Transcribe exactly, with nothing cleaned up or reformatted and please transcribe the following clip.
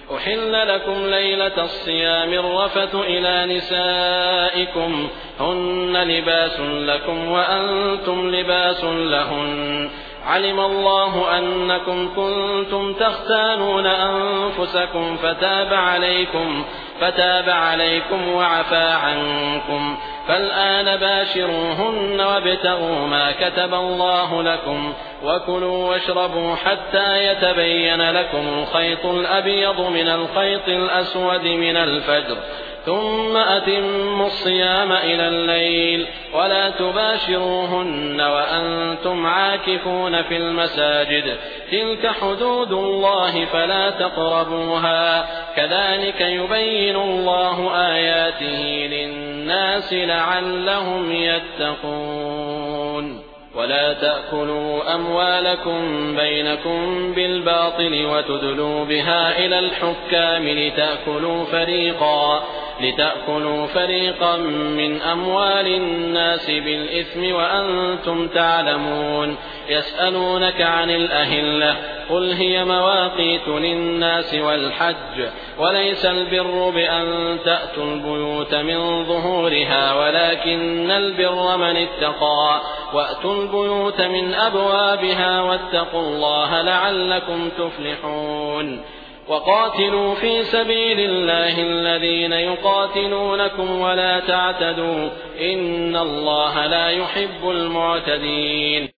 أحل لكم ليلة الصيام الرفث إلى نسائكم هن لباس لكم وأنتم لباس لهن علم الله أنكم كنتم تختانون أنفسكم فتاب عليكم فتاب عليكم وعفى عنكم فالآن باشروهن وابتغوا ما كتب الله لكم وكلوا واشربوا حتى يتبين لكم الخيط الأبيض من الخيط الأسود من الفجر ثم أتموا الصيام إلى الليل ولا تباشروهن وأنتم عاكفون في المساجد تلك حدود الله فلا تقربوها كذلك يبين الله آياته للناس لعلهم يتقون ولا تأكلوا أموالكم بينكم بالباطل وتدلوا بها إلى الحكام لتأكلوا فريقا لتأكلوا فريقا من أموال الناس بالإثم وأنتم تعلمون يسألونك عن الأهلة قل هي مواقيت للناس والحج وليس البر بأن تأتوا البيوت من ظهورها ولكن البر من اتقى وأتوا البيوت من أبوابها واتقوا الله لعلكم تفلحون وقاتلوا في سبيل الله الذين يقاتلونكم ولا تعتدوا إن الله لا يحب المعتدين